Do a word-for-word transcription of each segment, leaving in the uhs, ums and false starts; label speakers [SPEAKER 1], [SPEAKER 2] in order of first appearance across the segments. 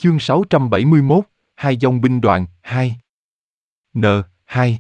[SPEAKER 1] Chương sáu trăm bảy mươi mốt, hai dòng binh đoàn, hai. N, hai.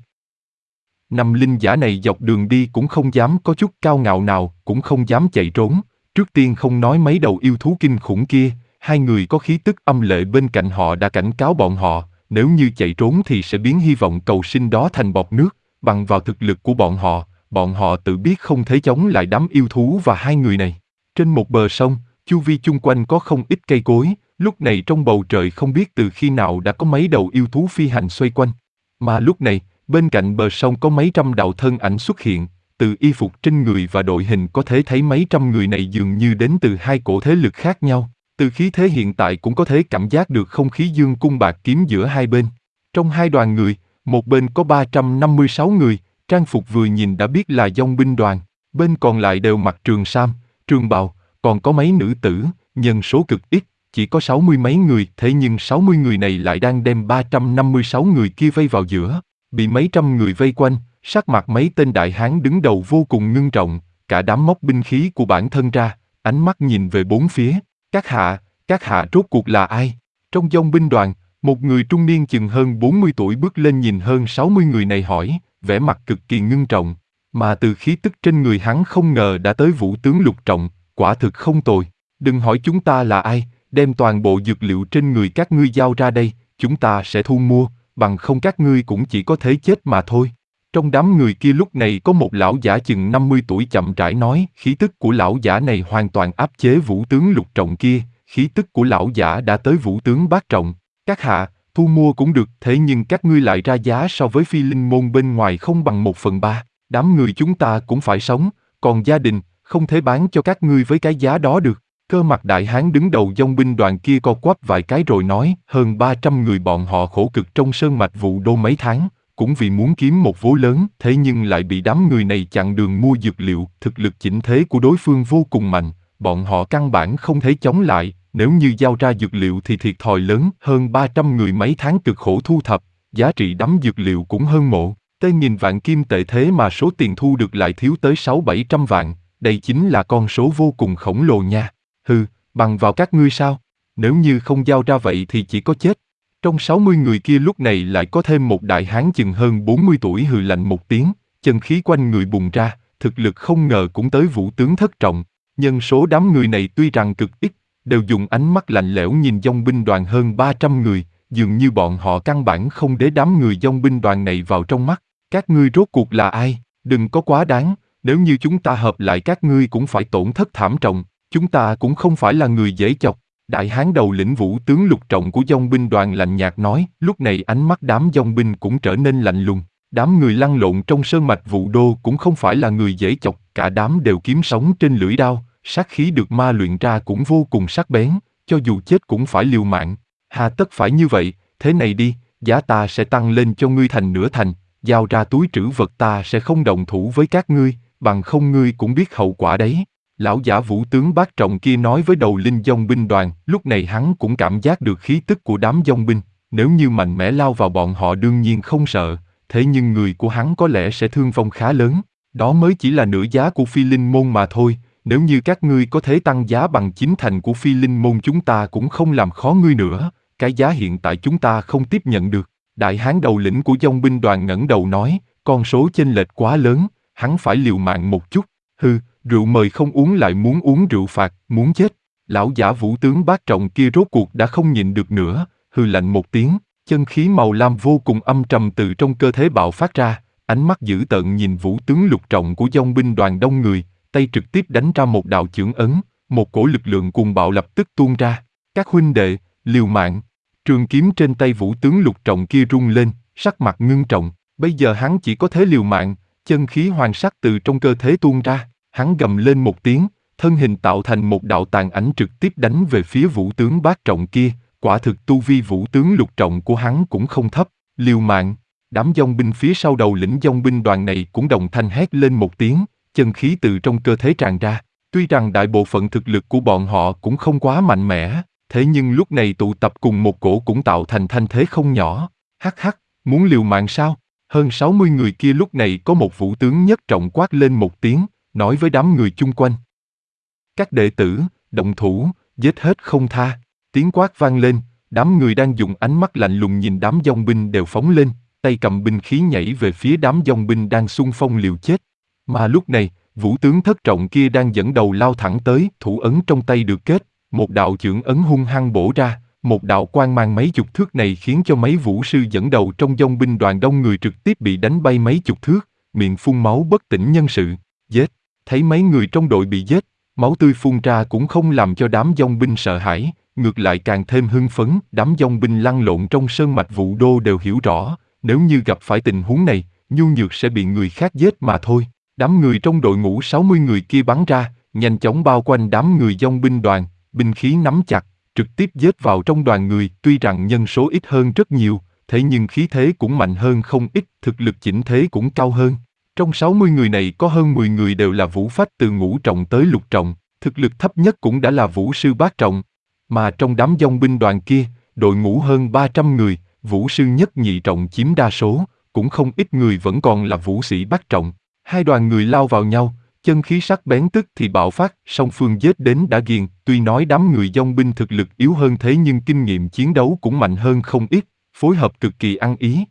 [SPEAKER 1] Năm linh giả này dọc đường đi cũng không dám có chút cao ngạo nào, cũng không dám chạy trốn. Trước tiên không nói mấy đầu yêu thú kinh khủng kia, hai người có khí tức âm lệ bên cạnh họ đã cảnh cáo bọn họ, nếu như chạy trốn thì sẽ biến hy vọng cầu sinh đó thành bọt nước. Bằng vào thực lực của bọn họ, bọn họ tự biết không thể chống lại đám yêu thú và hai người này. Trên một bờ sông, chu vi chung quanh có không ít cây cối, lúc này trong bầu trời không biết từ khi nào đã có mấy đầu yêu thú phi hành xoay quanh. Mà lúc này, bên cạnh bờ sông có mấy trăm đạo thân ảnh xuất hiện, từ y phục trên người và đội hình có thể thấy mấy trăm người này dường như đến từ hai cổ thế lực khác nhau. Từ khí thế hiện tại cũng có thể cảm giác được không khí dương cung bạc kiếm giữa hai bên. Trong hai đoàn người, một bên có ba trăm năm mươi sáu người, trang phục vừa nhìn đã biết là dòng binh đoàn, bên còn lại đều mặc trường sam, trường bào, còn có mấy nữ tử, nhân số cực ít, chỉ có sáu mươi mấy người, thế nhưng sáu mươi người này lại đang đem ba trăm năm mươi sáu người kia vây vào giữa, bị mấy trăm người vây quanh, sắc mặt mấy tên đại hán đứng đầu vô cùng ngưng trọng, cả đám móc binh khí của bản thân ra, ánh mắt nhìn về bốn phía, các hạ, các hạ rốt cuộc là ai? Trong dòng binh đoàn, một người trung niên chừng hơn bốn mươi tuổi bước lên nhìn hơn sáu mươi người này hỏi, vẻ mặt cực kỳ ngưng trọng, mà từ khí tức trên người hắn không ngờ đã tới vũ tướng lục trọng, quả thực không tồi. Đừng hỏi chúng ta là ai, đem toàn bộ dược liệu trên người các ngươi giao ra đây, chúng ta sẽ thu mua, bằng không các ngươi cũng chỉ có thể chết mà thôi. Trong đám người kia lúc này có một lão giả chừng năm mươi tuổi chậm rãi nói, khí tức của lão giả này hoàn toàn áp chế vũ tướng lục trọng kia, khí tức của lão giả đã tới vũ tướng bát trọng. Các hạ, thu mua cũng được, thế nhưng các ngươi lại ra giá so với phi linh môn bên ngoài không bằng một phần ba, đám người chúng ta cũng phải sống, còn gia đình, không thể bán cho các ngươi với cái giá đó được. Cơ mặt đại hán đứng đầu dòng binh đoàn kia co quắp vài cái rồi nói, hơn ba trăm người bọn họ khổ cực trong sơn mạch Vũ Đô mấy tháng, cũng vì muốn kiếm một vố lớn, thế nhưng lại bị đám người này chặn đường mua dược liệu, thực lực chỉnh thế của đối phương vô cùng mạnh, bọn họ căn bản không thể chống lại, nếu như giao ra dược liệu thì thiệt thòi lớn, hơn ba trăm người mấy tháng cực khổ thu thập, giá trị đám dược liệu cũng hơn mộ, tên nghìn vạn kim tệ thế mà số tiền thu được lại thiếu tới sáu bảy trăm vạn, đây chính là con số vô cùng khổng lồ nha. Hừ, bằng vào các ngươi sao? Nếu như không giao ra vậy thì chỉ có chết. Trong sáu mươi người kia lúc này lại có thêm một đại hán chừng hơn bốn mươi tuổi hừ lạnh một tiếng, chân khí quanh người bùng ra, thực lực không ngờ cũng tới vũ tướng thất trọng. Nhân số đám người này tuy rằng cực ít, đều dùng ánh mắt lạnh lẽo nhìn dòng binh đoàn hơn ba trăm người, dường như bọn họ căn bản không để đám người dòng binh đoàn này vào trong mắt. Các ngươi rốt cuộc là ai? Đừng có quá đáng, nếu như chúng ta hợp lại các ngươi cũng phải tổn thất thảm trọng. Chúng ta cũng không phải là người dễ chọc. Đại hán đầu lĩnh vũ tướng lục trọng của dòng binh đoàn lạnh nhạt nói, lúc này ánh mắt đám dòng binh cũng trở nên lạnh lùng. Đám người lăn lộn trong sơn mạch Vũ Đô cũng không phải là người dễ chọc, cả đám đều kiếm sống trên lưỡi đao, sát khí được ma luyện ra cũng vô cùng sắc bén, cho dù chết cũng phải liều mạng. Hà tất phải như vậy, thế này đi, giá ta sẽ tăng lên cho ngươi thành nửa thành, giao ra túi trữ vật ta sẽ không động thủ với các ngươi, bằng không ngươi cũng biết hậu quả đấy. Lão giả vũ tướng bát trọng kia nói với đầu linh dòng binh đoàn, lúc này hắn cũng cảm giác được khí tức của đám dòng binh, nếu như mạnh mẽ lao vào bọn họ đương nhiên không sợ, thế nhưng người của hắn có lẽ sẽ thương vong khá lớn, đó mới chỉ là nửa giá của phi linh môn mà thôi, nếu như các ngươi có thể tăng giá bằng chín thành của phi linh môn chúng ta cũng không làm khó ngươi nữa, cái giá hiện tại chúng ta không tiếp nhận được. Đại hán đầu lĩnh của dòng binh đoàn ngẩng đầu nói, con số chênh lệch quá lớn, hắn phải liều mạng một chút, hư. Rượu mời không uống lại muốn uống rượu phạt, muốn chết. Lão giả vũ tướng bát trọng kia rốt cuộc đã không nhịn được nữa, hừ lạnh một tiếng, chân khí màu lam vô cùng âm trầm từ trong cơ thể bạo phát ra, ánh mắt dữ tợn nhìn vũ tướng lục trọng của dòng binh đoàn đông người, tay trực tiếp đánh ra một đạo chưởng ấn, một cổ lực lượng cuồng bạo lập tức tuôn ra. Các huynh đệ, liều mạng. Trường kiếm trên tay vũ tướng lục trọng kia rung lên, sắc mặt ngưng trọng, bây giờ hắn chỉ có thế liều mạng, chân khí hoàng sắc từ trong cơ thể tuôn ra. Hắn gầm lên một tiếng, thân hình tạo thành một đạo tàn ảnh trực tiếp đánh về phía vũ tướng bát trọng kia, quả thực tu vi vũ tướng lục trọng của hắn cũng không thấp, liều mạng. Đám dòng binh phía sau đầu lĩnh dòng binh đoàn này cũng đồng thanh hét lên một tiếng, chân khí từ trong cơ thể tràn ra. Tuy rằng đại bộ phận thực lực của bọn họ cũng không quá mạnh mẽ, thế nhưng lúc này tụ tập cùng một cổ cũng tạo thành thanh thế không nhỏ. Hắc hắc, muốn liều mạng sao? Hơn sáu mươi người kia lúc này có một vũ tướng nhất trọng quát lên một tiếng, nói với đám người chung quanh. Các đệ tử, động thủ, giết hết không tha. Tiếng quát vang lên, Đám người đang dùng ánh mắt lạnh lùng nhìn đám dòng binh đều phóng lên, tay cầm binh khí nhảy về phía đám dòng binh đang xung phong liều chết. Mà lúc này, vũ tướng thất trọng kia đang dẫn đầu lao thẳng tới, thủ ấn trong tay được kết, một đạo chưởng ấn hung hăng bổ ra, một đạo quang mang mấy chục thước này khiến cho mấy vũ sư dẫn đầu trong dòng binh đoàn đông người trực tiếp bị đánh bay mấy chục thước, miệng phun máu bất tỉnh nhân sự. Giết! Thấy mấy người trong đội bị giết, máu tươi phun ra cũng không làm cho đám dòng binh sợ hãi, ngược lại càng thêm hưng phấn. Đám dòng binh lăn lộn trong sơn mạch Vũ Đô đều hiểu rõ, nếu như gặp phải tình huống này, nhu nhược sẽ bị người khác giết mà thôi. Đám người trong đội ngũ sáu mươi người kia bắn ra, nhanh chóng bao quanh đám người dòng binh đoàn, binh khí nắm chặt, trực tiếp giết vào trong đoàn người. Tuy rằng nhân số ít hơn rất nhiều, thế nhưng khí thế cũng mạnh hơn không ít, thực lực chỉnh thế cũng cao hơn. Trong sáu mươi người này có hơn mười người đều là vũ phách từ ngũ trọng tới lục trọng, thực lực thấp nhất cũng đã là vũ sư bát trọng. Mà trong đám dòng binh đoàn kia, đội ngũ hơn ba trăm người, vũ sư nhất nhị trọng chiếm đa số, cũng không ít người vẫn còn là vũ sĩ bát trọng. Hai đoàn người lao vào nhau, chân khí sắc bén tức thì bạo phát, song phương giết đến đã ghiền. Tuy nói đám người dòng binh thực lực yếu hơn thế nhưng kinh nghiệm chiến đấu cũng mạnh hơn không ít, phối hợp cực kỳ ăn ý,